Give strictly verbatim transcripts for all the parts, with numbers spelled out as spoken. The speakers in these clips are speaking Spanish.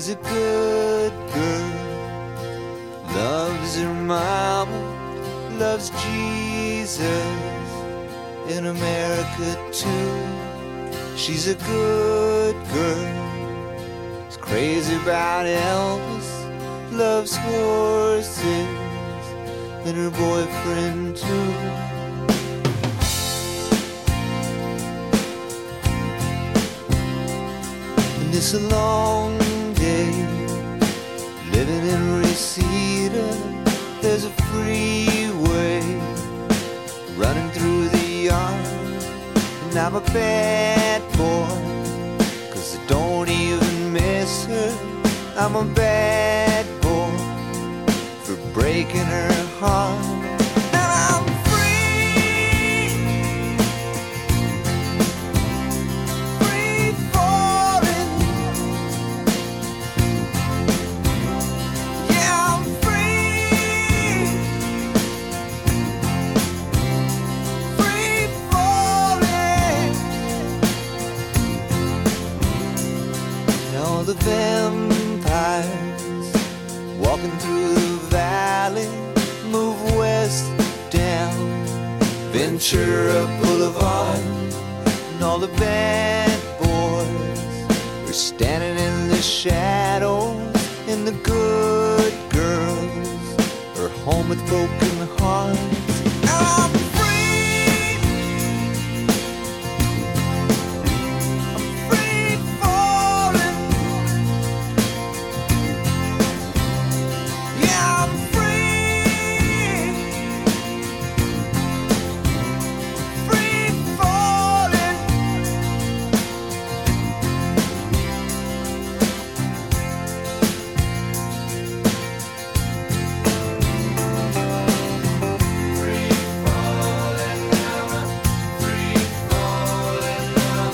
She's a good girl, loves her mama, loves Jesus, in America too. She's a good girl, is crazy about Elvis, loves horses, and her boyfriend too. And it's a long day, living in Reseda. There's a freeway running through the yard, and I'm a bad boy, 'cause I don't even miss her. I'm a bad boy for breaking her heart. And I'm free, free falling. Yeah, I'm free, free falling. And all the vampires walking through the valley move west down Ventura Boulevard, and all the bad boys are standing in the shadows, and the good girls are home with broken hearts. I'm free, I'm free falling. Yeah, I'm free, free falling. Free falling now, free falling now.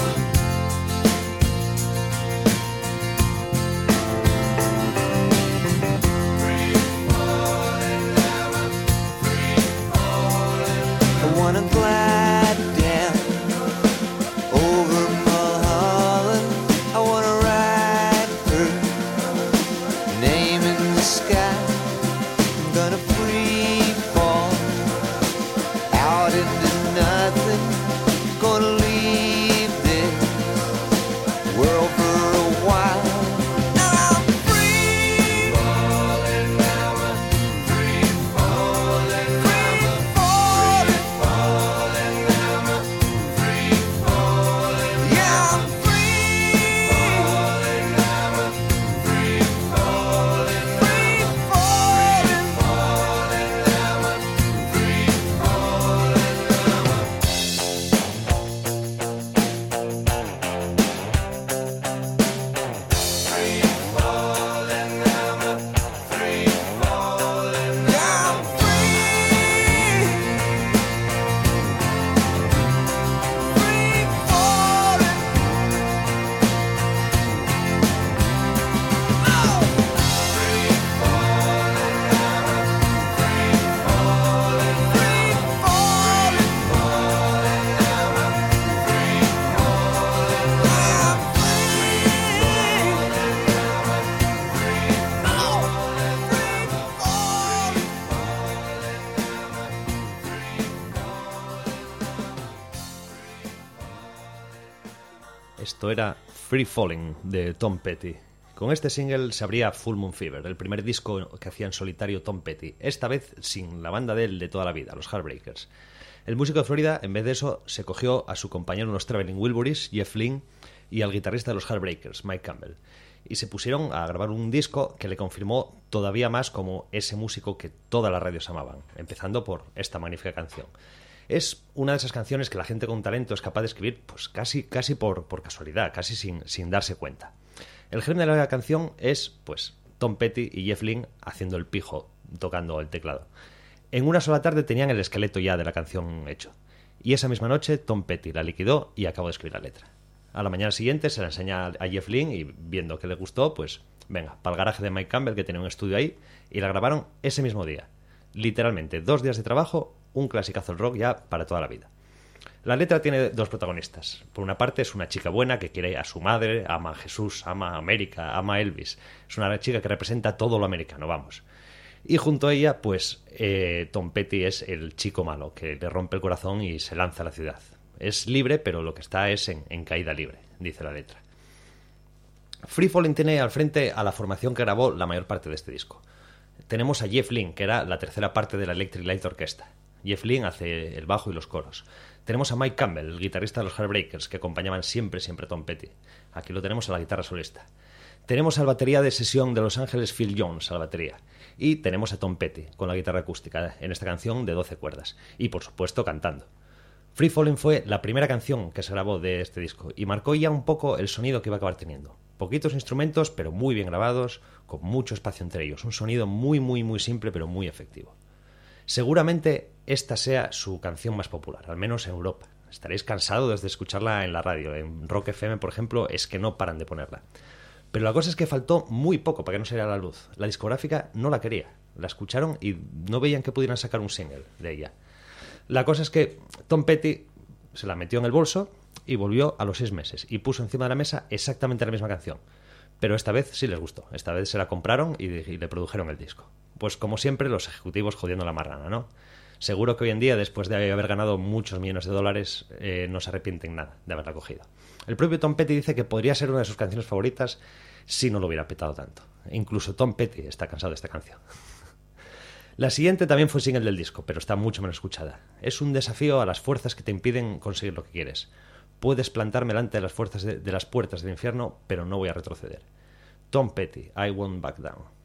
Free falling now, free falling. I wanna glide down over Mulholland. I wanna write her name in the sky. I'm gonna free fall out into nothing. Gonna leave this world for a while. And I'm free falling now, free falling, free falling, falling now, free falling. Yeah, I'm free falling now, free falling, free falling, falling now, free falling now. Free falling now, free falling. Yeah, I'm free, free falling. Oh! Free falling now, free falling, free falling, falling now, free falling. Yeah, I'm Esto era Free Falling de Tom Petty. Con este single se abría Full Moon Fever, el primer disco que hacía en solitario Tom Petty, esta vez sin la banda de él de toda la vida, los Heartbreakers. El músico de Florida, en vez de eso, se cogió a su compañero en los Traveling Wilburys, Jeff Lynne, y al guitarrista de los Heartbreakers, Mike Campbell, y se pusieron a grabar un disco que le confirmó todavía más como ese músico que todas las radios amaban, empezando por esta magnífica canción. Es una de esas canciones que la gente con talento es capaz de escribir pues casi, casi por, por casualidad, casi sin, sin darse cuenta. El germen de la canción es pues Tom Petty y Jeff Lynne haciendo el pijo, tocando el teclado. En una sola tarde tenían el esqueleto ya de la canción hecho. Y esa misma noche Tom Petty la liquidó y acabó de escribir la letra. A la mañana siguiente se la enseña a Jeff Lynne y viendo que le gustó, pues venga, para el garaje de Mike Campbell, que tenía un estudio ahí, y la grabaron ese mismo día. Literalmente, dos días de trabajo, un clasicazo del rock ya para toda la vida. La letra tiene dos protagonistas. Por una parte es una chica buena que quiere a su madre, ama a Jesús, ama a América, ama a Elvis. Es una chica que representa todo lo americano, vamos. Y junto a ella, pues, eh, Tom Petty es el chico malo que le rompe el corazón y se lanza a la ciudad. Es libre, pero lo que está es en, en caída libre, dice la letra. Free Fallin' tiene al frente a la formación que grabó la mayor parte de este disco. Tenemos a Jeff Lynne, que era la tercera parte de la Electric Light Orchestra. Jeff Lynne hace el bajo y los coros. Tenemos a Mike Campbell, el guitarrista de los Heartbreakers, que acompañaban siempre, siempre a Tom Petty. Aquí lo tenemos a la guitarra solista. Tenemos al batería de sesión de Los Ángeles, Phil Jones, a la batería. Y tenemos a Tom Petty, con la guitarra acústica, en esta canción de doce cuerdas. Y, por supuesto, cantando. Free Fallin' fue la primera canción que se grabó de este disco y marcó ya un poco el sonido que iba a acabar teniendo. Poquitos instrumentos, pero muy bien grabados, con mucho espacio entre ellos. Un sonido muy, muy, muy simple, pero muy efectivo. Seguramente esta sea su canción más popular, al menos en Europa. Estaréis cansados de escucharla en la radio. En Rock F M, por ejemplo, es que no paran de ponerla. Pero la cosa es que faltó muy poco para que no saliera a la luz. La discográfica no la quería. La escucharon y no veían que pudieran sacar un single de ella. La cosa es que Tom Petty se la metió en el bolso y volvió a los seis meses y puso encima de la mesa exactamente la misma canción. Pero esta vez sí les gustó. Esta vez se la compraron y, y le produjeron el disco. Pues como siempre, los ejecutivos jodiendo la marrana, ¿no? Seguro que hoy en día, después de haber ganado muchos millones de dólares, eh, no se arrepienten nada de haberla cogido. El propio Tom Petty dice que podría ser una de sus canciones favoritas si no lo hubiera petado tanto. Incluso Tom Petty está cansado de esta canción. La siguiente también fue single del disco, pero está mucho menos escuchada. Es un desafío a las fuerzas que te impiden conseguir lo que quieres. Puedes plantarme delante de las, fuerzas de, de las puertas del infierno, pero no voy a retroceder. Tom Petty, I Won't Back Down.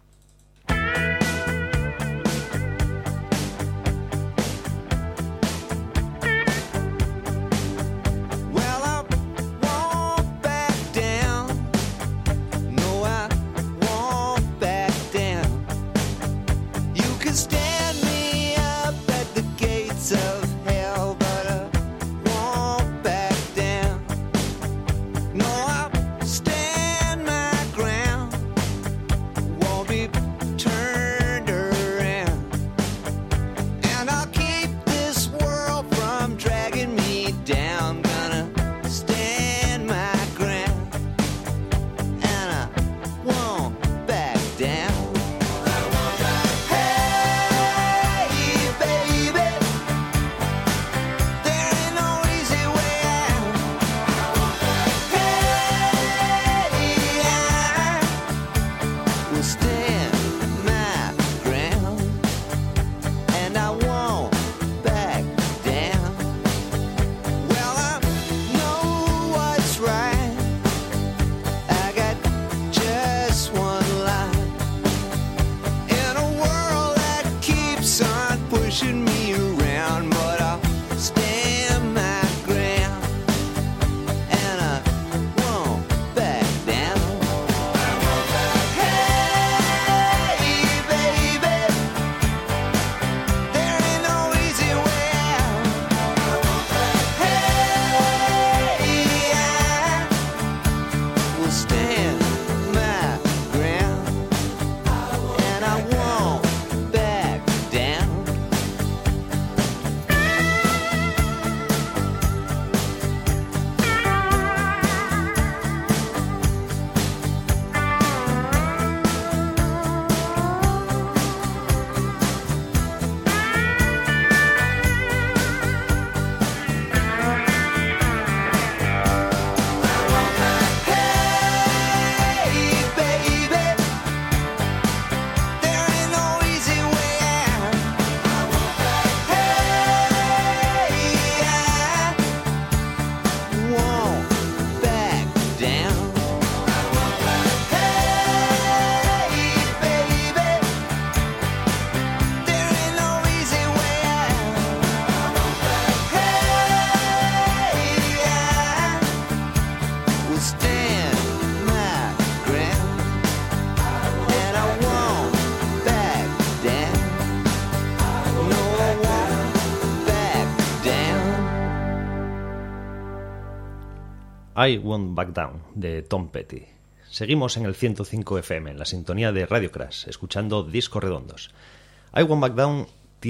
I Won't Back Down, de Tom Petty. Seguimos en el ciento cinco F M, en la sintonía de Radio Crash, escuchando Discos Redondos. I Won't Back Down tiene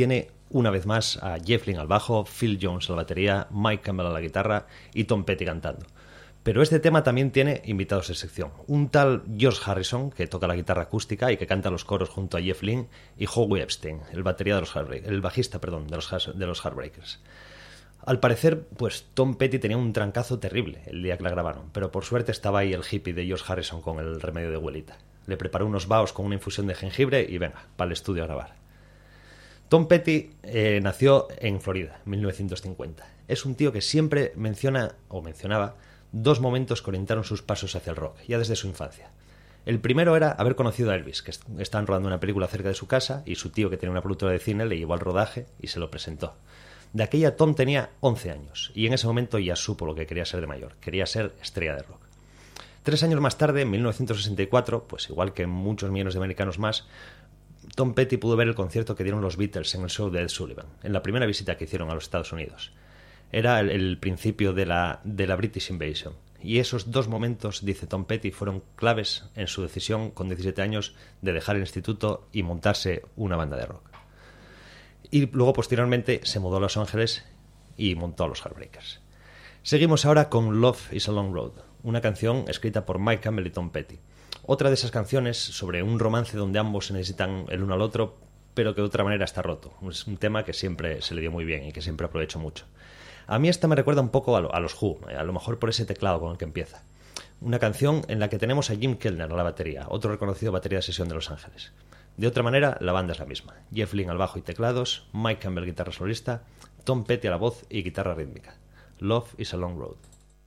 una vez más a Jeff Lynne al bajo, Phil Jones a la batería, Mike Campbell a la guitarra y Tom Petty cantando. Pero este tema también tiene invitados de sección. Un tal George Harrison, que toca la guitarra acústica y que canta los coros junto a Jeff Lynne, y Howie Epstein, el batería de los Heartbreakers, el bajista, perdón, de los, de los Heartbreakers. Al parecer, pues Tom Petty tenía un trancazo terrible el día que la grabaron, pero por suerte estaba ahí el hippie de George Harrison con el remedio de abuelita. Le preparó unos baos con una infusión de jengibre y venga, para el estudio a grabar. Tom Petty eh, nació en Florida, en mil novecientos cincuenta. Es un tío que siempre menciona, o mencionaba, dos momentos que orientaron sus pasos hacia el rock, ya desde su infancia. El primero era haber conocido a Elvis, que estaban rodando una película cerca de su casa y su tío, que tenía una productora de cine, le llevó al rodaje y se lo presentó. De aquella Tom tenía once años y en ese momento ya supo lo que quería ser de mayor. Quería ser estrella de rock. Tres años más tarde, en mil novecientos sesenta y cuatro, pues igual que muchos millones de americanos más, Tom Petty pudo ver el concierto que dieron los Beatles en el show de Ed Sullivan, en la primera visita que hicieron a los Estados Unidos. Era el, el principio de la, de la British Invasion. Y esos dos momentos, dice Tom Petty, fueron claves en su decisión con diecisiete años de dejar el instituto y montarse una banda de rock. Y luego posteriormente se mudó a Los Ángeles y montó a los Heartbreakers. Seguimos ahora con Love is a Long Road, una canción escrita por Mike Campbell y Tom Petty. Otra de esas canciones sobre un romance donde ambos se necesitan el uno al otro, pero que de otra manera está roto. Es un tema que siempre se le dio muy bien y que siempre aprovecho mucho. A mí esta me recuerda un poco a, lo, a los Who, a lo mejor por ese teclado con el que empieza. Una canción en la que tenemos a Jim Kellner a la batería, otro reconocido batería de sesión de Los Ángeles. De otra manera, la banda es la misma. Jeff Lynne al bajo y teclados, Mike Campbell guitarra solista, Tom Petty a la voz y guitarra rítmica. Love is a Long Road.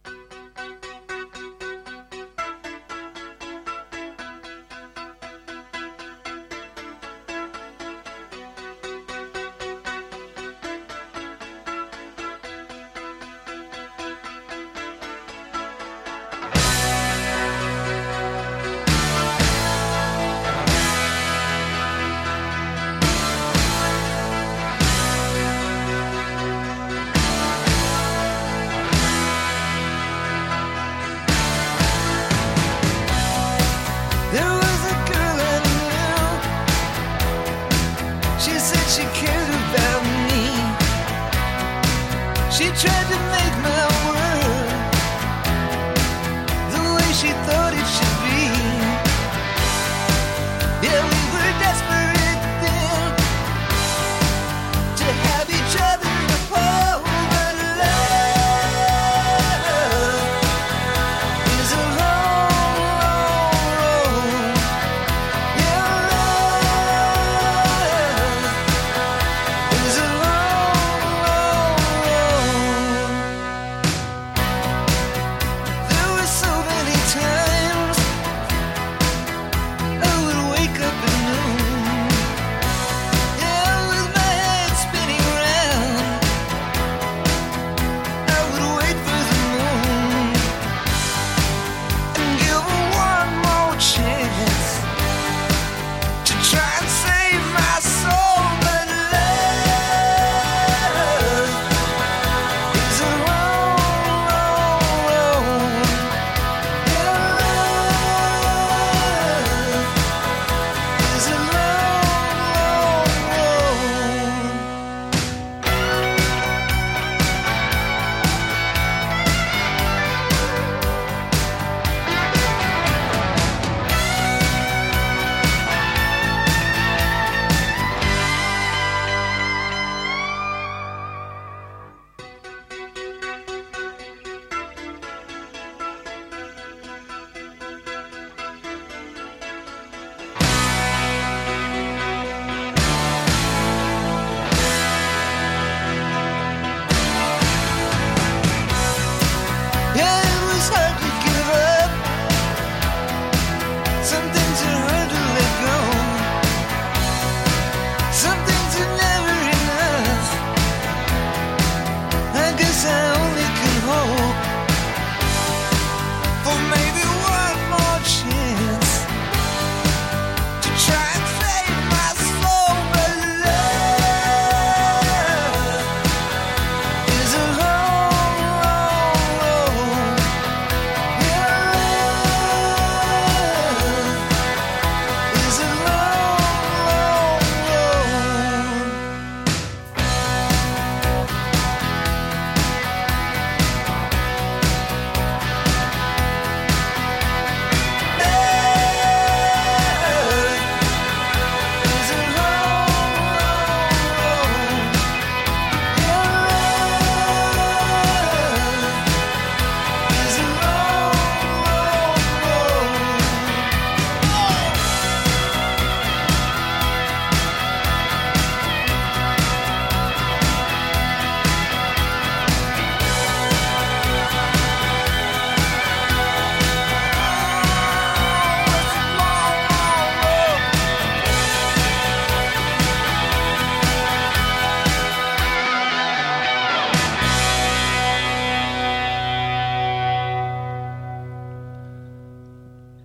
There was a girl I knew. She said she cared about me. She tried to make my world the way she thought it should be. Yeah, we were desperate then to have each other to hold, but love is a long, long road. Yeah, love is a long, long road.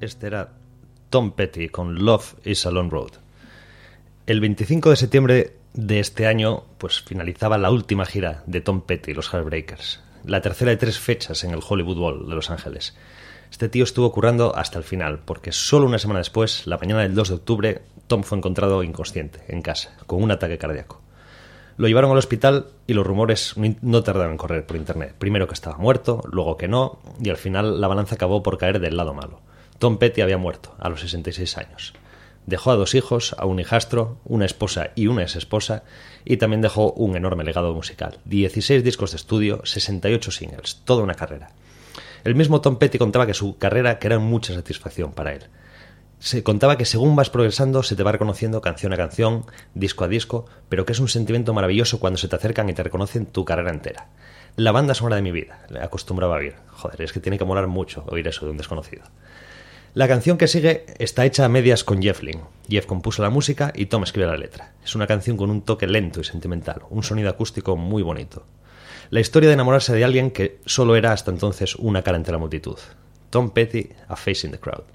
Este era Tom Petty con Love is a Long Road. El veinticinco de septiembre de este año pues finalizaba la última gira de Tom Petty y los Heartbreakers, la tercera de tres fechas en el Hollywood Bowl de Los Ángeles. Este tío estuvo currando hasta el final, porque solo una semana después, la mañana del dos de octubre, Tom fue encontrado inconsciente en casa, con un ataque cardíaco. Lo llevaron al hospital y los rumores no tardaron en correr por internet. Primero que estaba muerto, luego que no, y al final la balanza acabó por caer del lado malo. Tom Petty había muerto a los sesenta y seis años. Dejó a dos hijos, a un hijastro, una esposa y una exesposa, y también dejó un enorme legado musical. dieciséis discos de estudio, sesenta y ocho singles, toda una carrera. El mismo Tom Petty contaba que su carrera que era mucha satisfacción para él. Se contaba que según vas progresando se te va reconociendo canción a canción, disco a disco, pero que es un sentimiento maravilloso cuando se te acercan y te reconocen tu carrera entera. La banda sonora de mi vida, le acostumbraba a oír. Joder, es que tiene que molar mucho oír eso de un desconocido. La canción que sigue está hecha a medias con Jeff Lynne. Jeff compuso la música y Tom escribe la letra. Es una canción con un toque lento y sentimental, un sonido acústico muy bonito. La historia de enamorarse de alguien que solo era hasta entonces una cara entre la multitud. Tom Petty, A Face in the Crowd.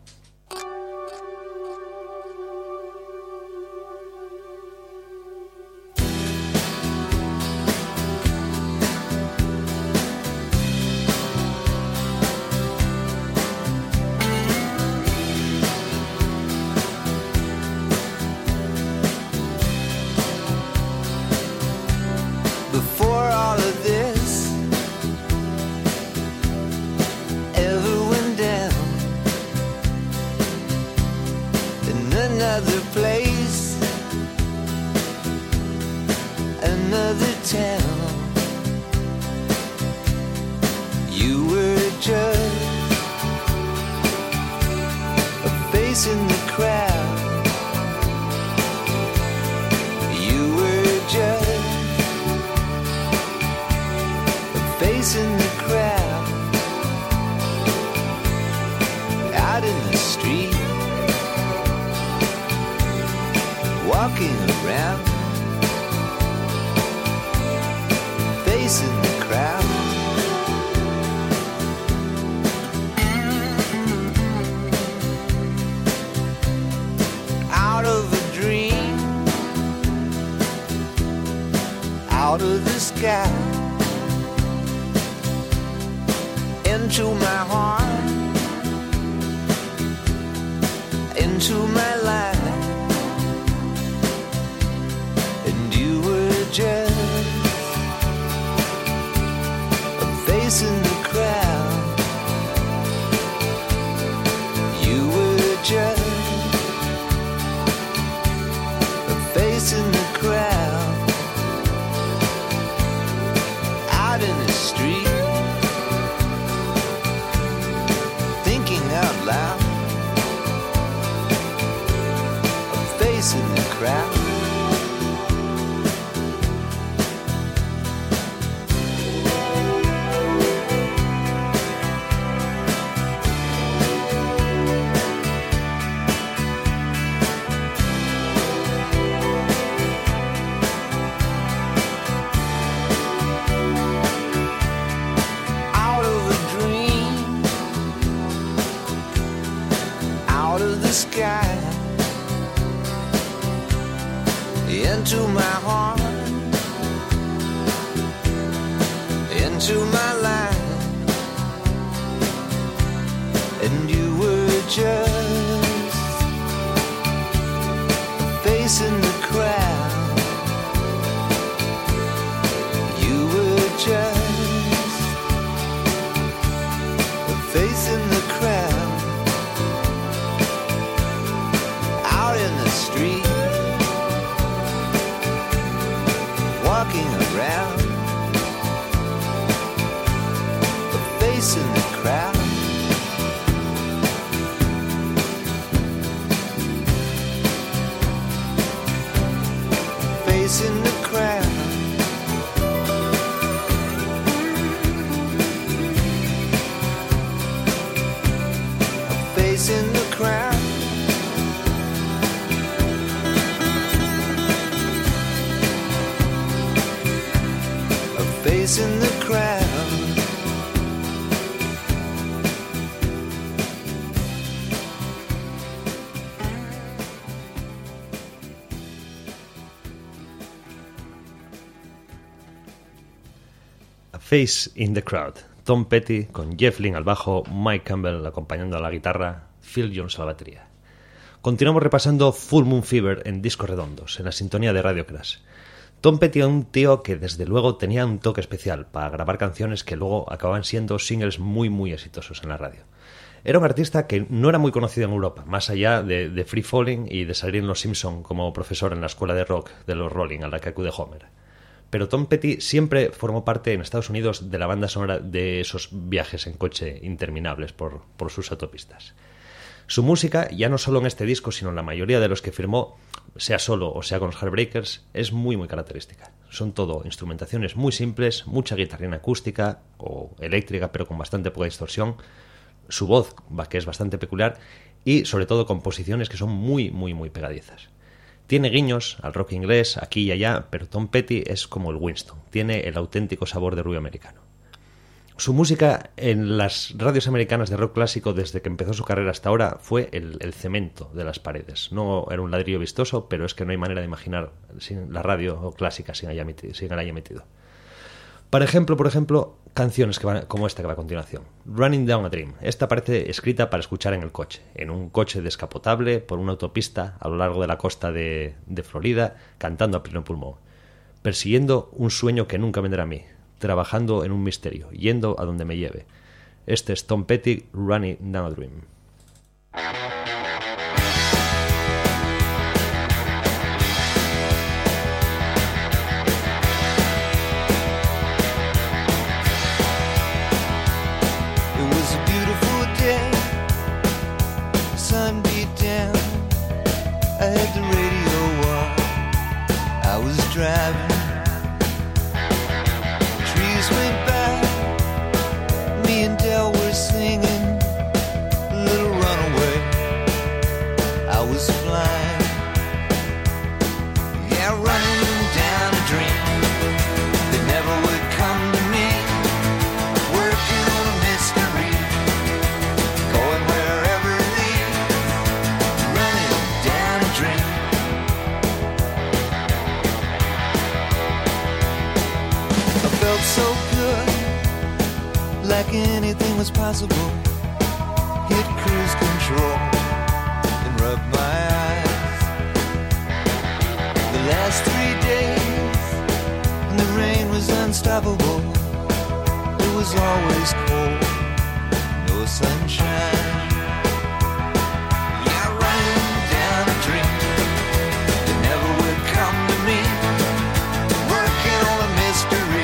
In the crowd. Face in the Crowd. Tom Petty con Jeff Lynne al bajo, Mike Campbell acompañando a la guitarra, Phil Jones a la batería. Continuamos repasando Full Moon Fever en discos redondos, en la sintonía de Radio Crash. Tom Petty era un tío que desde luego tenía un toque especial para grabar canciones que luego acababan siendo singles muy muy exitosos en la radio. Era un artista que no era muy conocido en Europa, más allá de, de Free Falling y de salir en Los Simpson como profesor en la escuela de rock de los Rolling, a la que acude Homer. Pero Tom Petty siempre formó parte en Estados Unidos de la banda sonora de esos viajes en coche interminables por, por sus autopistas. Su música, ya no solo en este disco, sino en la mayoría de los que firmó, sea solo o sea con los Heartbreakers, es muy muy característica. Son todo instrumentaciones muy simples, mucha guitarrina acústica o eléctrica, pero con bastante poca distorsión, su voz, que es bastante peculiar, y sobre todo composiciones que son muy muy muy pegadizas. Tiene guiños al rock inglés aquí y allá, pero Tom Petty es como el Winston, tiene el auténtico sabor de rubio americano. Su música en las radios americanas de rock clásico desde que empezó su carrera hasta ahora fue el, el cemento de las paredes. No era un ladrillo vistoso, pero es que no hay manera de imaginar sin la radio clásica sin haya emitido, sin haya emitido. Por ejemplo, por ejemplo, canciones que van, como esta que va a continuación. Running Down a Dream. Esta parece escrita para escuchar en el coche, en un coche descapotable por una autopista a lo largo de la costa de, de Florida, cantando a pleno pulmón, persiguiendo un sueño que nunca vendrá a mí, trabajando en un misterio, yendo a donde me lleve. Este es Tom Petty, Running Down a Dream. Driving, trees went by, me and Del were singing Little Runaway. I was flying, yeah, running down a dream that never would come to me, working on a mystery, going wherever it leads, running down a dream. Felt so good, like anything was possible. Hit cruise control and rub my eyes. The last three days, and the rain was unstoppable. It was always cold, no sunshine. Yeah, running down a dream that never would come to me, working on a mystery.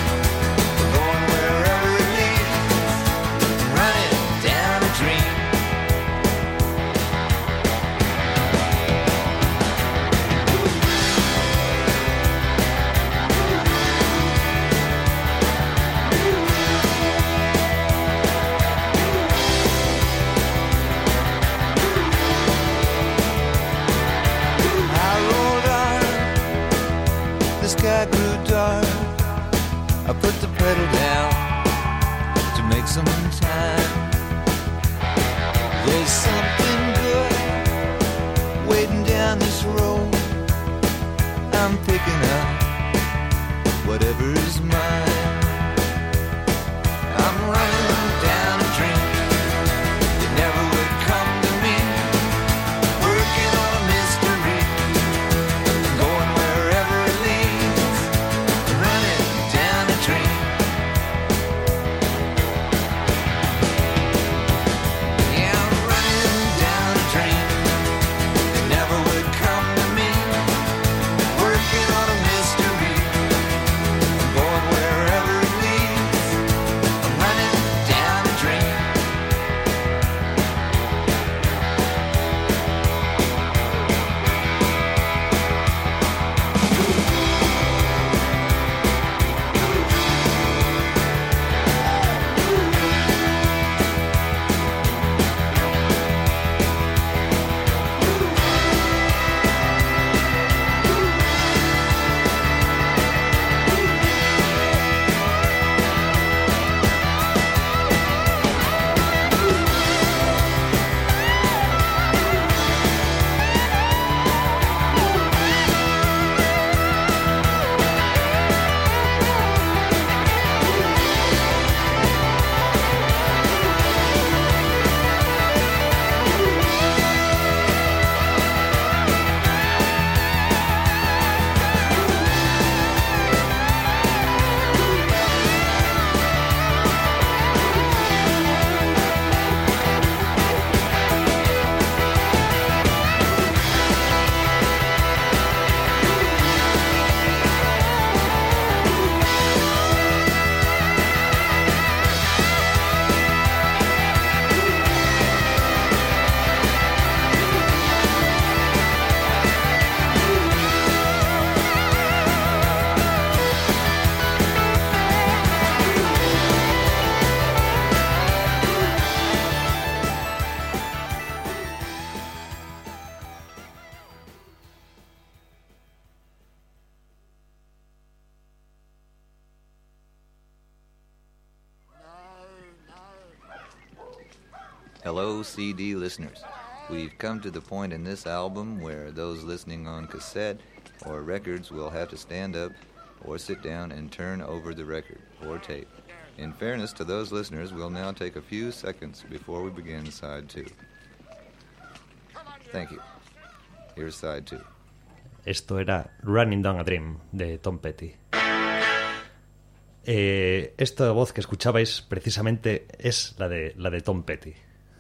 Sky grew dark, I put the pedal down to make some time. There's something good waiting down this road. I'm picking up whatever is mine. I'm running down a dream that never would come to me, working on a mystery, going wherever it leads, running down a dream. Yeah, I'm running down a dream that never would come to me, working on a mystery, going wherever it leads, I'm running Hello, C D listeners. We've come to the point in this album where those listening on cassette or records will have to stand up or sit down and turn over the record or tape. In fairness to those listeners, we'll now take a few seconds before we begin side two. Thank you. Here's side two. Esto era Running Down a Dream de Tom Petty. Eh, esta voz que escuchabais precisamente es la de, la de Tom Petty.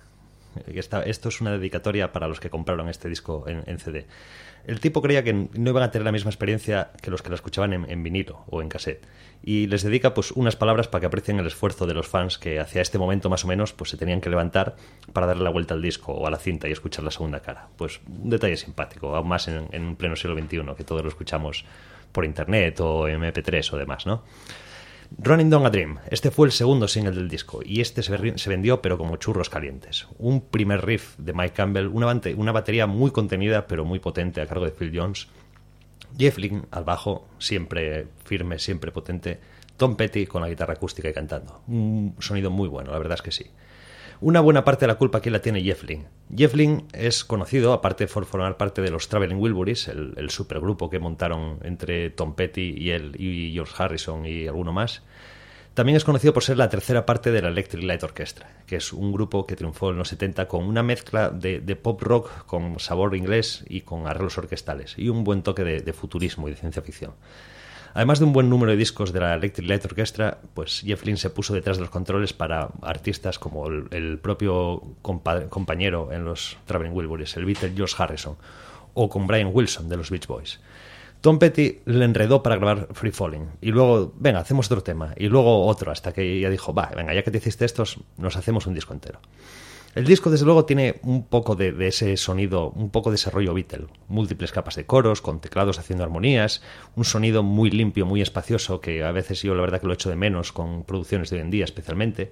Esta, esto es una dedicatoria para los que compraron este disco en, en C D. El tipo creía que no iban a tener la misma experiencia que los que la escuchaban en, en vinilo o en cassette, y les dedica pues unas palabras para que aprecien el esfuerzo de los fans que hacia este momento más o menos pues se tenían que levantar para darle la vuelta al disco o a la cinta y escuchar la segunda cara. Pues un detalle simpático, aún más en, en pleno siglo veintiuno, que todos lo escuchamos por internet o eme pe tres o demás, ¿no? Running Down a Dream, este fue el segundo single del disco y este se, se vendió pero como churros calientes. Un primer riff de Mike Campbell, una, bate, una batería muy contenida pero muy potente a cargo de Phil Jones, Jeff Lynne al bajo, siempre firme, siempre potente, Tom Petty con la guitarra acústica y cantando. Un sonido muy bueno, la verdad es que sí. Una buena parte de la culpa aquí la tiene Jeff Lynne. Jeff Lynne es conocido, aparte por formar parte de los Traveling Wilburys, el, el supergrupo que montaron entre Tom Petty y él y George Harrison y alguno más. También es conocido por ser la tercera parte de la Electric Light Orchestra, que es un grupo que triunfó en los setenta con una mezcla de, de pop rock con sabor inglés y con arreglos orquestales y un buen toque de, de futurismo y de ciencia ficción. Además de un buen número de discos de la Electric Light Orchestra, pues Jeff Lynne se puso detrás de los controles para artistas como el, el propio compa- compañero en los Traveling Wilburys, el Beatle George Harrison, o con Brian Wilson de los Beach Boys. Tom Petty le enredó para grabar Free Falling y luego, venga, hacemos otro tema y luego otro, hasta que ya dijo, va, venga, ya que te hiciste estos, nos hacemos un disco entero. El disco, desde luego, tiene un poco de, de ese sonido, un poco de ese rollo Beatle. Múltiples capas de coros, con teclados haciendo armonías, un sonido muy limpio, muy espacioso, que a veces yo la verdad que lo echo de menos con producciones de hoy en día especialmente.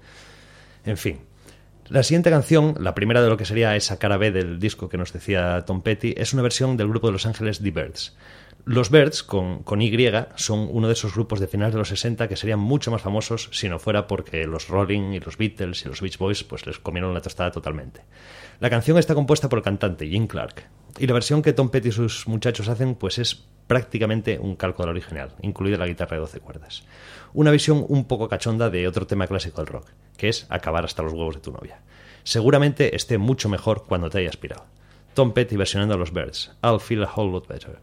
En fin. La siguiente canción, la primera de lo que sería esa cara B del disco que nos decía Tom Petty, es una versión del grupo de Los Ángeles The Byrds. Los Byrds, con, con Y, son uno de esos grupos de finales de los sesenta que serían mucho más famosos si no fuera porque los Rolling y los Beatles y los Beach Boys pues les comieron la tostada totalmente. La canción está compuesta por el cantante Jim Clark y la versión que Tom Petty y sus muchachos hacen pues es prácticamente un calco de la original, incluida la guitarra de doce cuerdas. Una visión un poco cachonda de otro tema clásico del rock, que es acabar hasta los huevos de tu novia. Seguramente esté mucho mejor cuando te hayas pirado. Tom Petty versionando a los Byrds, I'll Feel a Whole Lot Better.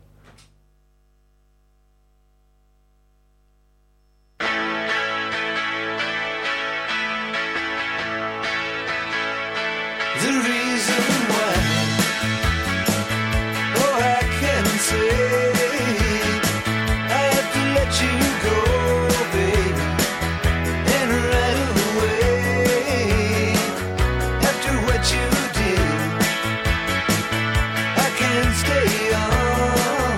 The reason why, oh, I can say I have to let you go, baby, and right away. After what you did, I can't stay on.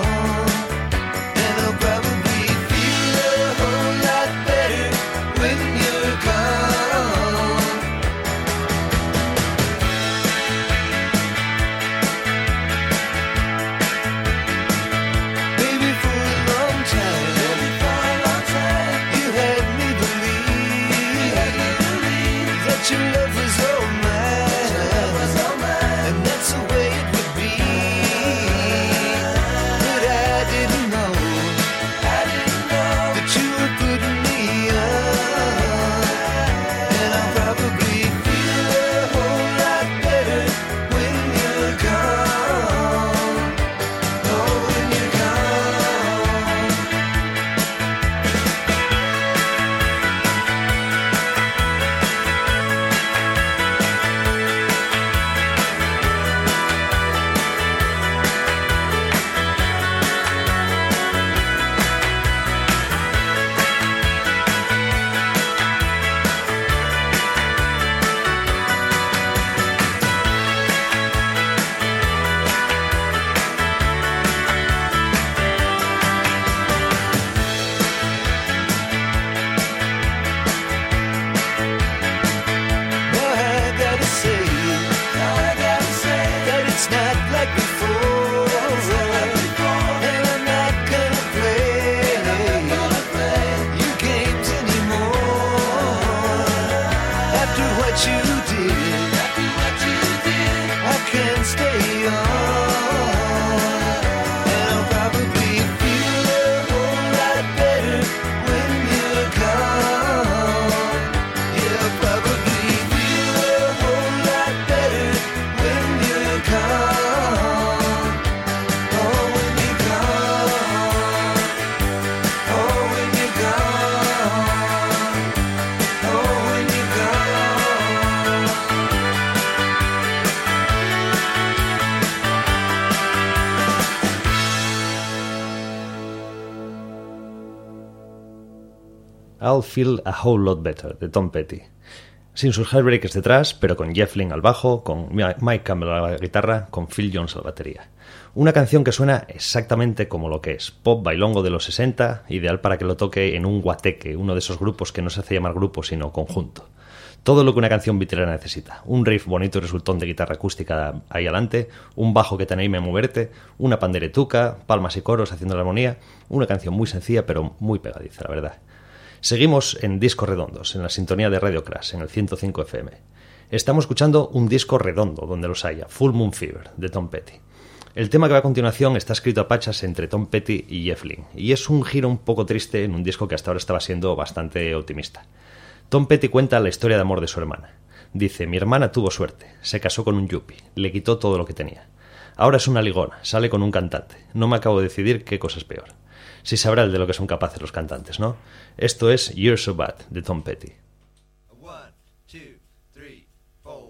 I'll Feel a Whole Lot Better, de Tom Petty. Sin sus Heartbreakers detrás, pero con Jeff Lynne al bajo, con Mike Campbell a la guitarra, con Phil Jones a la batería. Una canción que suena exactamente como lo que es, pop bailongo de los sesenta, ideal para que lo toque en un guateque, uno de esos grupos que no se hace llamar grupo sino conjunto. Todo lo que una canción beatlera necesita. Un riff bonito y resultón de guitarra acústica ahí adelante, un bajo que te anime a moverte, una panderetuca, palmas y coros haciendo la armonía. Una canción muy sencilla pero muy pegadiza, la verdad. Seguimos en Discos Redondos, en la sintonía de Radio Crash, en el ciento cinco F M. Estamos escuchando un disco redondo, donde los haya, Full Moon Fever, de Tom Petty. El tema que va a continuación está escrito a pachas entre Tom Petty y Jeff Lynne, y es un giro un poco triste en un disco que hasta ahora estaba siendo bastante optimista. Tom Petty cuenta la historia de amor de su hermana. Dice: mi hermana tuvo suerte, se casó con un yuppie, le quitó todo lo que tenía. Ahora es una ligona, sale con un cantante. No me acabo de decidir qué cosa es peor. Sí sabrá de lo que son capaces los cantantes, ¿no? Esto es You're So Bad, de Tom Petty. One, two, three, four.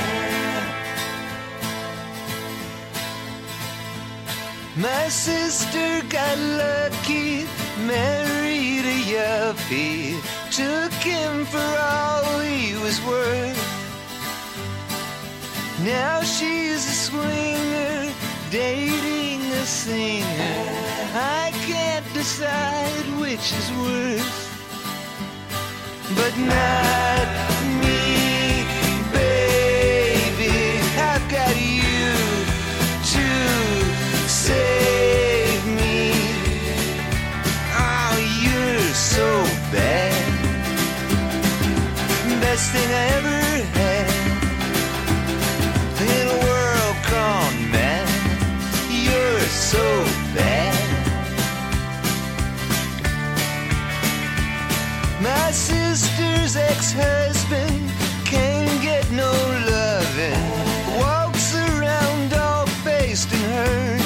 My sister got lucky, married a yuppie, took him for all he was worth. Now she's a swinger, dating a singer. I can't decide which is worse, but not me, baby. I've got you to save me. Oh, you're so bad. Best thing I ever had in a world gone mad. You're so bad. My sister's ex-husband can't get no lovin', walks around all faced and hurt.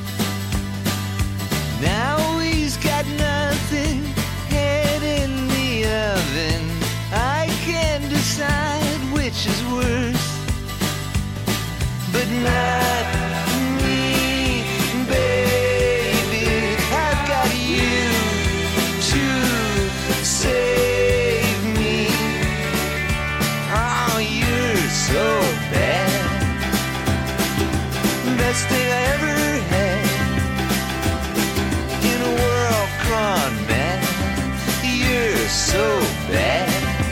Now he's got nothing, head in the oven. I can't decide which is worse, but not me, baby. I've got you to save me. Oh, you're so bad. Best thing I ever had in a world gone mad. You're so bad.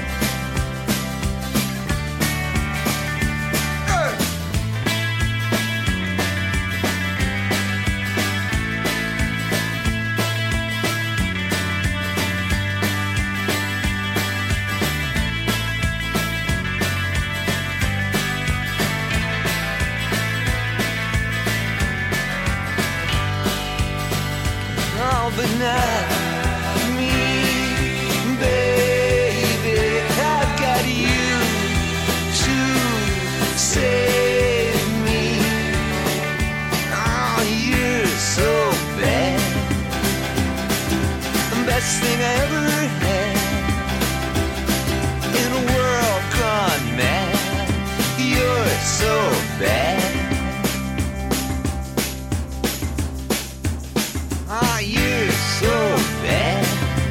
But not me, baby. I've got you to save me. Oh, you're so bad. Best thing I ever had in a world gone mad. You're so bad. Ah, you're so bad.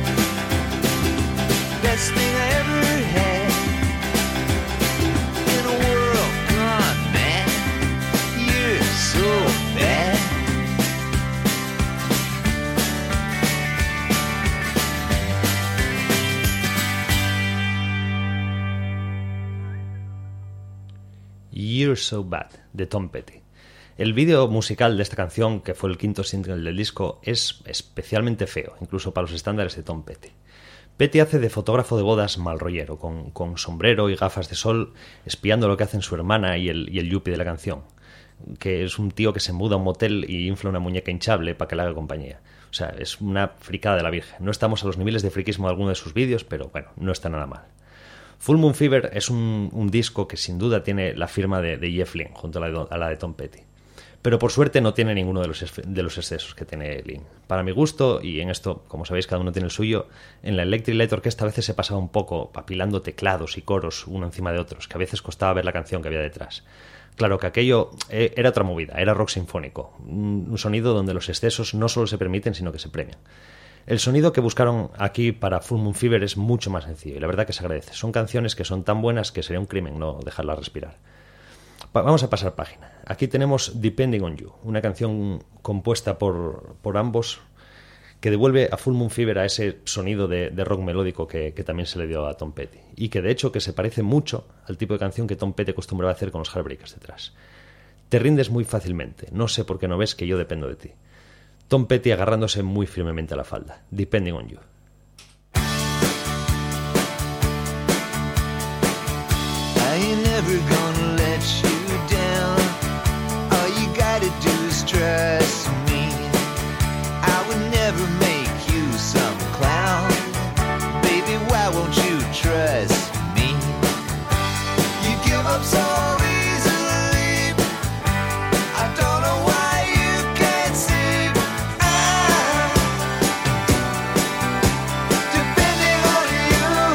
Best thing I ever had in a world gone mad. You're so bad. You're So Bad, de Tom Petty. El vídeo musical de esta canción, que fue el quinto single del disco, es especialmente feo, incluso para los estándares de Tom Petty. Petty hace de fotógrafo de bodas malrollero, con, con sombrero y gafas de sol, espiando lo que hacen su hermana y el, y el yuppie de la canción, que es un tío que se muda a un motel y infla una muñeca hinchable para que le haga compañía. O sea, es una fricada de la Virgen. No estamos a los niveles de friquismo de alguno de sus vídeos, pero bueno, no está nada mal. Full Moon Fever es un, un disco que sin duda tiene la firma de, de Jeff Lynne junto a la de, a la de Tom Petty. Pero por suerte no tiene ninguno de los, de los excesos que tiene Lynne. Para mi gusto, y en esto, como sabéis, cada uno tiene el suyo, en la Electric Light Orchestra a veces se pasaba un poco apilando teclados y coros uno encima de otros, que a veces costaba ver la canción que había detrás. Claro que aquello era otra movida, era rock sinfónico, un sonido donde los excesos no solo se permiten, sino que se premian. El sonido que buscaron aquí para Full Moon Fever es mucho más sencillo y la verdad que se agradece. Son canciones que son tan buenas que sería un crimen no dejarlas respirar. Pa- vamos a pasar página. Aquí tenemos Depending on You, una canción compuesta por, por ambos que devuelve a Full Moon Fever a ese sonido de, de rock melódico que, que también se le dio a Tom Petty y que de hecho que se parece mucho al tipo de canción que Tom Petty acostumbraba a hacer con los Heartbreakers detrás. Te rindes muy fácilmente, no sé por qué no ves que yo dependo de ti. Tom Petty agarrándose muy firmemente a la falda. Depending on You. I ain't never gonna let you down. All you gotta do is trust me. I would never make you some clown. Baby, why won't you trust me? You give up so easily. I don't know why you can't see. I'm depending on you.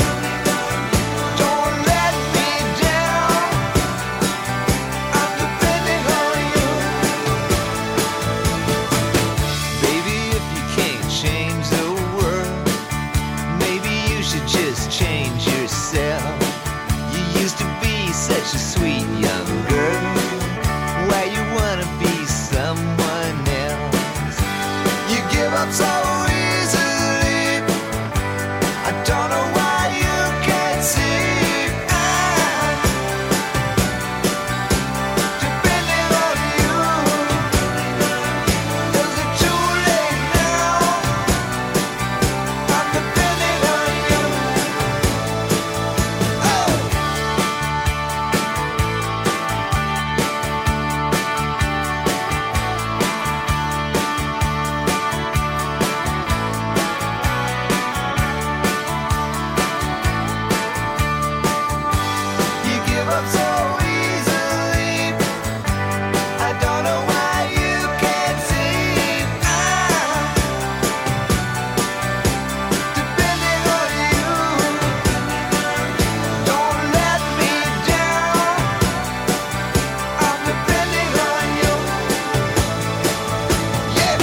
Don't let me down. I'm depending on you. Baby, if you can't change the world, maybe you should just change yourself. You used to be such a sweet young girl. Why you wanna be someone else? You give up so easily. I don't know why you can't see. I'm depending on you. Is it too late now? I'm depending on you. Oh. You give up so easily. I don't know why you can't see. I'm depending on you. Don't let me down. I'm depending on you. Yeah,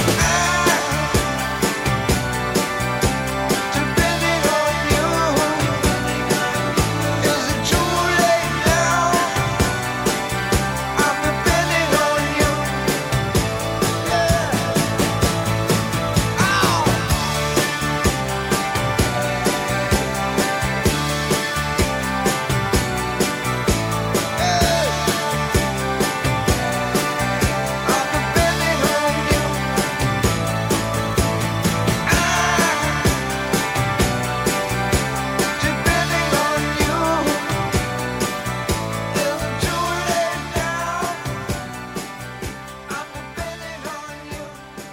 I'm depending on you. Is it too late now? I'm depending on you. Yeah. Ow. Hey. I'm depending on you. I'm depending on you. Is it too late now? I'm depending on you.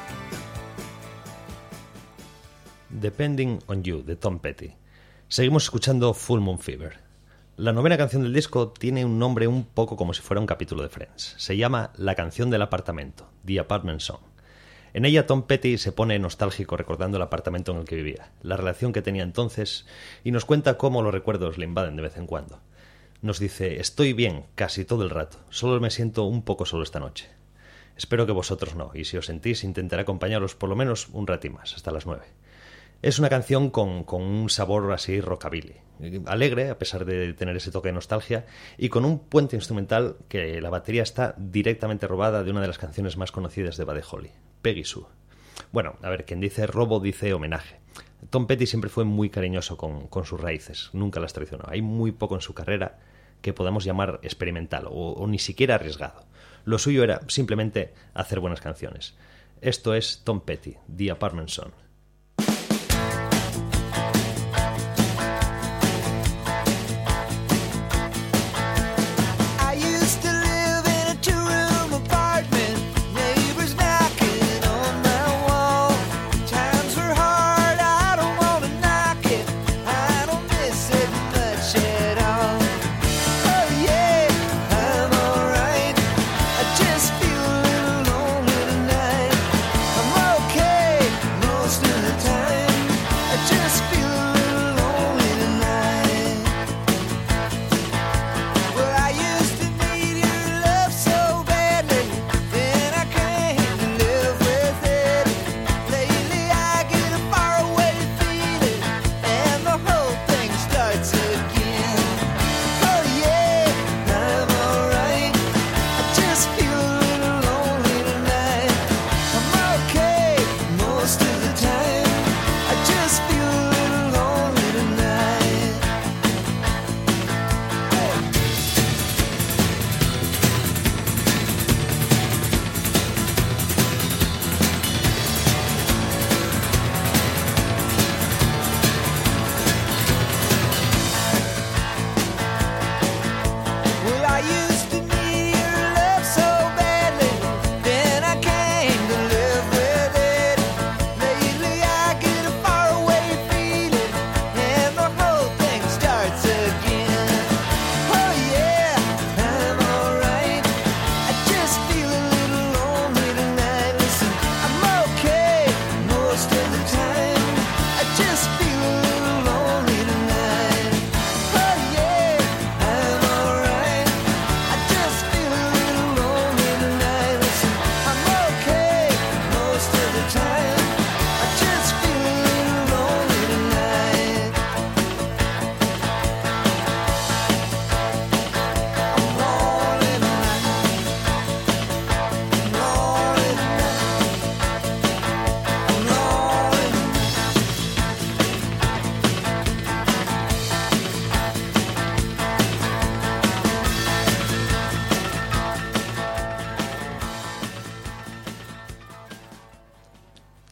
Depending on You, de Tom Petty. Seguimos escuchando Full Moon Fever. La novena canción del disco tiene un nombre un poco como si fuera un capítulo de Friends. Se llama La canción del apartamento, The Apartment Song. En ella Tom Petty se pone nostálgico recordando el apartamento en el que vivía, la relación que tenía entonces, y nos cuenta cómo los recuerdos le invaden de vez en cuando. Nos dice: estoy bien casi todo el rato, solo me siento un poco solo esta noche. Espero que vosotros no, y si os sentís intentaré acompañaros por lo menos un ratín más, hasta las nueve. Es una canción con, con un sabor así rockabilly, alegre a pesar de tener ese toque de nostalgia y con un puente instrumental que la batería está directamente robada de una de las canciones más conocidas de Buddy Holly, Peggy Sue. Bueno, a ver, quien dice robo dice homenaje. Tom Petty siempre fue muy cariñoso con, con sus raíces, nunca las traicionó. Hay muy poco en su carrera que podamos llamar experimental o, o ni siquiera arriesgado. Lo suyo era simplemente hacer buenas canciones. Esto es Tom Petty, The Apartment Song. I used to live in a two-room apartment. Neighbors knocking on my wall. Times were hard, I don't wanna knock it. I don't miss it much at all. Oh yeah, I'm alright. I just feel a little lonely tonight. I'm okay most of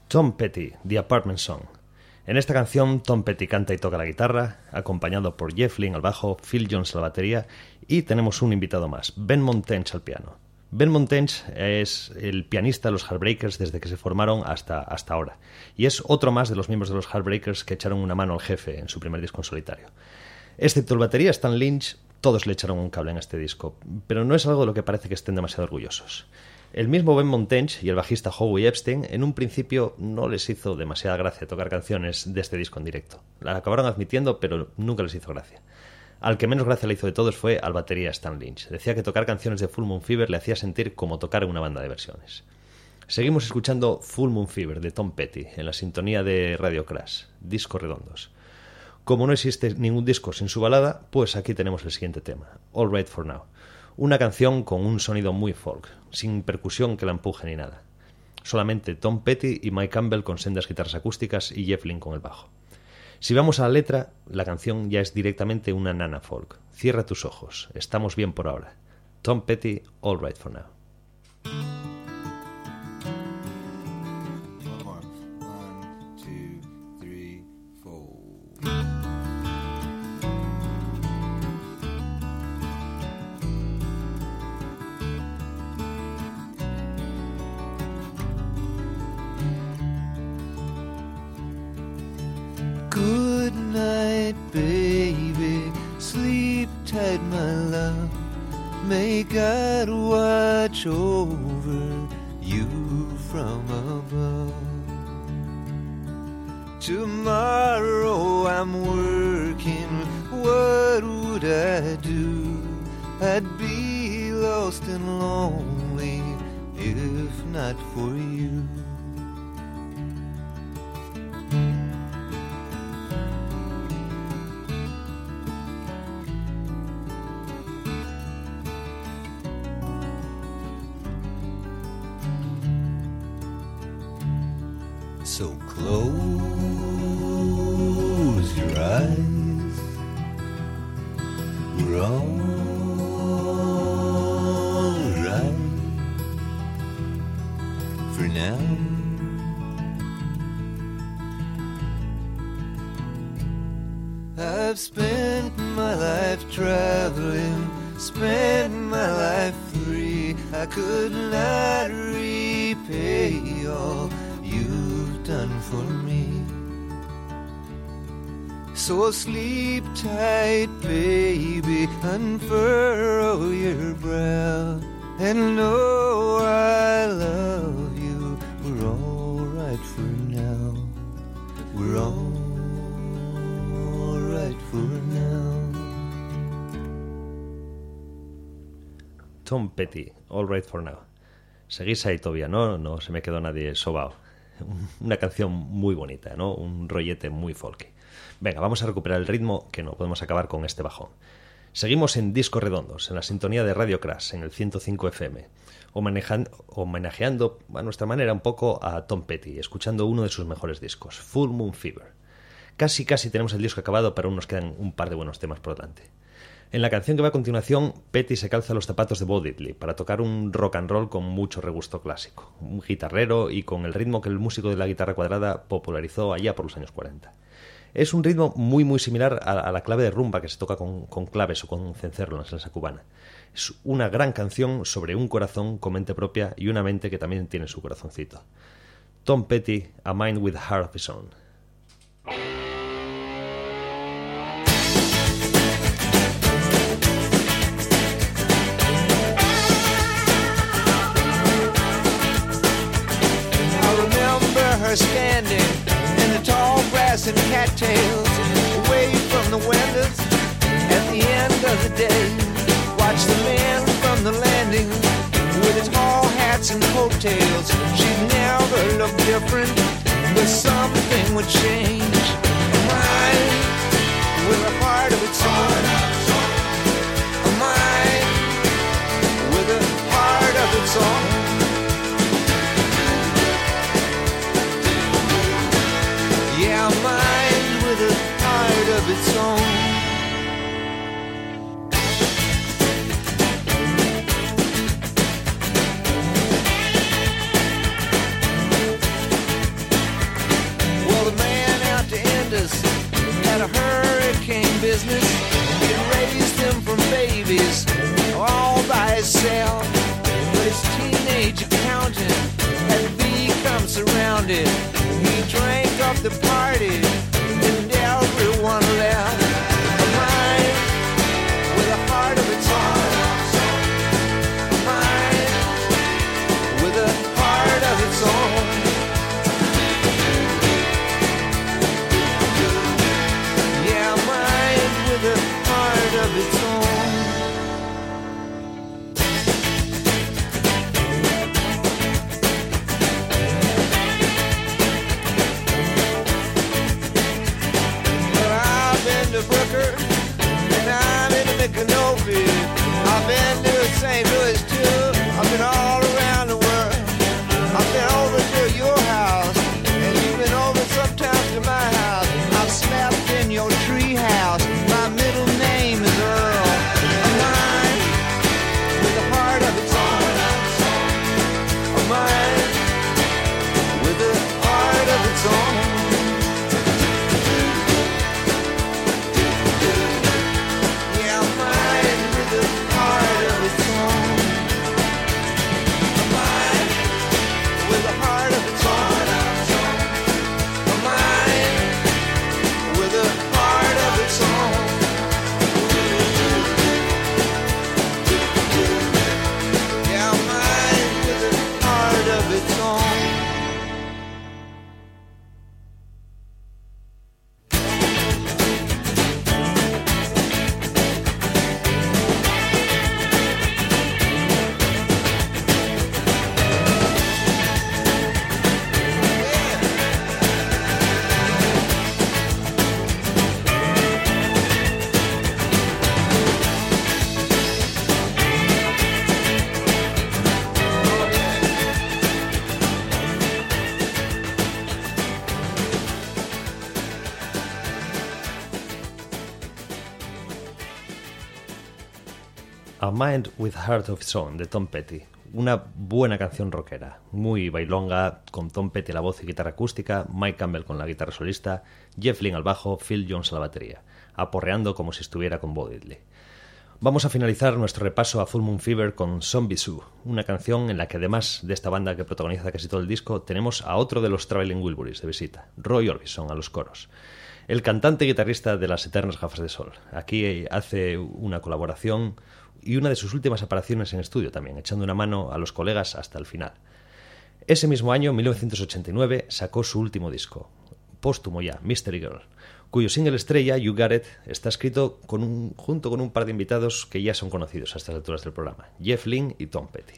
Tom Petty, The Apartment Song. En esta canción, Tom Petty canta y toca la guitarra, acompañado por Jeff Lynne al bajo, Phil Jones a la batería, y tenemos un invitado más, Ben Montench al piano. Ben Montench es el pianista de los Heartbreakers desde que se formaron hasta, hasta ahora, y es otro más de los miembros de los Heartbreakers que echaron una mano al jefe en su primer disco en solitario. Excepto el batería Stan Lynch, todos le echaron un cable en este disco, pero no es algo de lo que parece que estén demasiado orgullosos. El mismo Ben Montench y el bajista Howie Epstein en un principio no les hizo demasiada gracia tocar canciones de este disco en directo. La acabaron admitiendo, pero nunca les hizo gracia. Al que menos gracia le hizo de todos fue al batería Stan Lynch. Decía que tocar canciones de Full Moon Fever le hacía sentir como tocar en una banda de versiones. Seguimos escuchando Full Moon Fever de Tom Petty en la sintonía de Radio Crash, Discos Redondos. Como no existe ningún disco sin su balada, pues aquí tenemos el siguiente tema, All Right For Now. Una canción con un sonido muy folk, sin percusión que la empuje ni nada. Solamente Tom Petty y Mike Campbell con sendas guitarras acústicas y Jeff Lynne con el bajo. Si vamos a la letra, la canción ya es directamente una nana folk. Cierra tus ojos, estamos bien por ahora. Tom Petty, All Right For Now. Good night, baby. Sleep tight, my love. May God watch over you from above. Tomorrow I'm working. What would I do? I'd be lost and lonely if not for you. So close your eyes. We're all right for now. I've spent my life traveling, spent my life free. I could not repay all you've done for me. So sleep tight, baby, unfurrow your brow, and know I love you. We're all right for now. We're all right for now. Tom Petty, All Right For Now. Seguís ahí todavía, ¿no? No se me quedó nadie sobao. Una canción muy bonita, ¿no? Un rollete muy folky. Venga, vamos a recuperar el ritmo, que no podemos acabar con este bajón. Seguimos en Discos Redondos, en la sintonía de Radio Crash, en el ciento cinco F M, homenajeando, homenajeando a nuestra manera un poco a Tom Petty, escuchando uno de sus mejores discos, Full Moon Fever. Casi, casi tenemos el disco acabado, pero aún nos quedan un par de buenos temas por delante. En la canción que va a continuación, Petty se calza los zapatos de Bo Diddley para tocar un rock and roll con mucho regusto clásico, un guitarrero y con el ritmo que el músico de la guitarra cuadrada popularizó allá por los años cuarenta. Es un ritmo muy muy similar a, a la clave de rumba que se toca con, con claves o con cencerro en la salsa cubana. Es una gran canción sobre un corazón con mente propia y una mente que también tiene su corazoncito. Tom Petty, A Mind with a Heart of His Own. Her standing in the tall grass and cattails, away from the windows at the end of the day. Watch the man from the landing with his tall hats and coattails. She'd never look different, but something would change. A mind with a heart of its own. A mind with a heart of its own. Yeah, a mind with a heart of its own. of the party, and everyone left. A mind with a heart of its own. A mind with a heart of its own. Yeah, a mind with a heart of its own. Brooker, and I'm in Micanopy. I've been to Saint Louis too. I've been all around the world. I've been over to your house, and you've been over sometimes to my house. I've slept in your tree house. My middle name is Earl. A mind with a heart of its own. A mind with a heart of its own. A Mind with Heart of Its Own, de Tom Petty. Una buena canción rockera, muy bailonga, con Tom Petty a la voz y guitarra acústica, Mike Campbell con la guitarra solista, Jeff Lynne al bajo, Phil Jones a la batería, aporreando como si estuviera con Bo Diddley. Vamos a finalizar nuestro repaso a Full Moon Fever con Zombie Zoo, una canción en la que además de esta banda que protagoniza casi todo el disco, tenemos a otro de los Traveling Wilburys de visita, Roy Orbison a los coros. El cantante y guitarrista de las eternas gafas de sol. Aquí hace una colaboración y una de sus últimas apariciones en estudio también, echando una mano a los colegas hasta el final. Ese mismo año, mil novecientos ochenta y nueve, sacó su último disco, póstumo ya, Mystery Girl, cuyo single estrella, You Got It, está escrito con un, junto con un par de invitados que ya son conocidos a estas alturas del programa, Jeff Lynne y Tom Petty.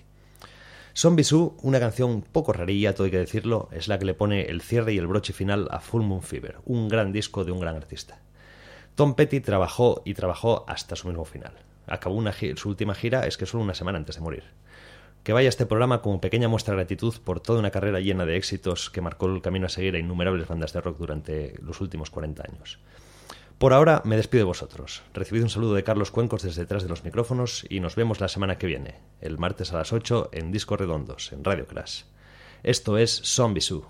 Zombie Zoo, una canción poco rarilla, todo hay que decirlo, es la que le pone el cierre y el broche final a Full Moon Fever, un gran disco de un gran artista. Tom Petty trabajó y trabajó hasta su mismo final. Acabó una gira, su última gira es que solo una semana antes de morir. Que vaya este programa como pequeña muestra de gratitud por toda una carrera llena de éxitos que marcó el camino a seguir a innumerables bandas de rock durante los últimos cuarenta años. Por ahora me despido de vosotros. Recibid un saludo de Carlos Cuencos desde detrás de los micrófonos y nos vemos la semana que viene, el martes a las ocho en Discos Redondos, en Radio Crash. Esto es Zombie Zoo.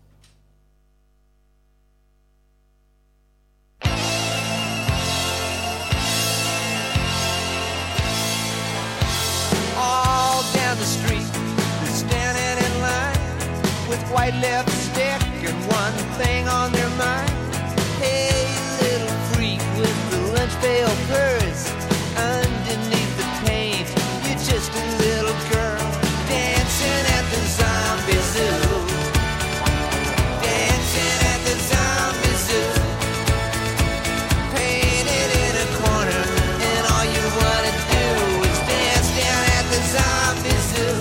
White lipstick and one thing on their mind. Hey, little freak with the lunch pail purse. Underneath the paint, you're just a little girl dancing at the zombie zoo. Dancing at the zombie zoo. Painted in a corner, and all you wanna do is dance down at the zombie zoo.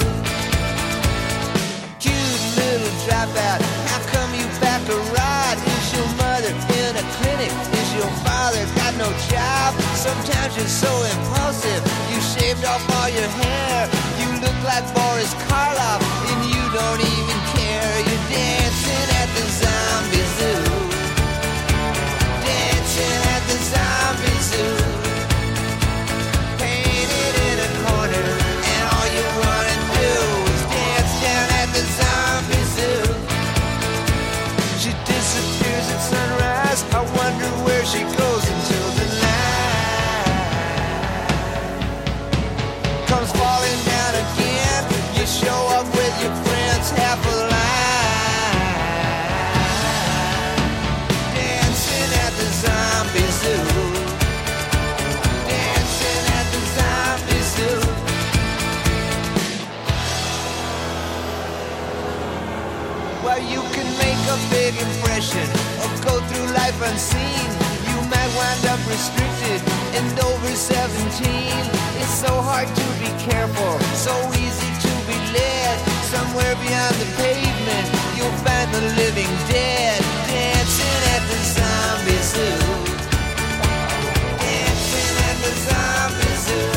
Dropout, how come you back a ride? Is your mother in a clinic? Is your father got no job? Sometimes you're so impulsive, you shaved off all your hair. You look like Boris Karloff, and you don't even care. You're dancing at the zombie zoo. Dancing at the zombie zoo. Painted in a corner, and all you wanna do is dance down at the zombie zoo. She disappears at sunrise. I wonder where she goes until the night comes falling down again. You show up with your friends half alive. life unseen. You might wind up restricted and over seventeen. It's so hard to be careful, so easy to be led. Somewhere beyond the pavement, you'll find the living dead, dancing at the zombie zoo. Dancing at the zombie zoo.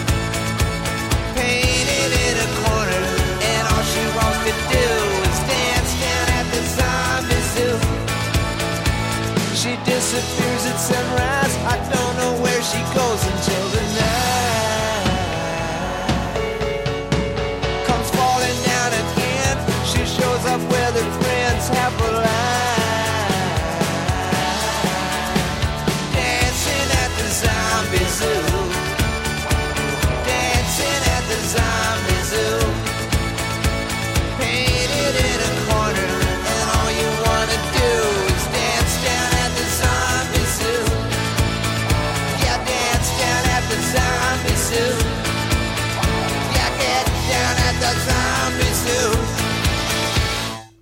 Painted in a corner, and all she wants to do is dance down at the zombie zoo. She disappears at sunrise, I don't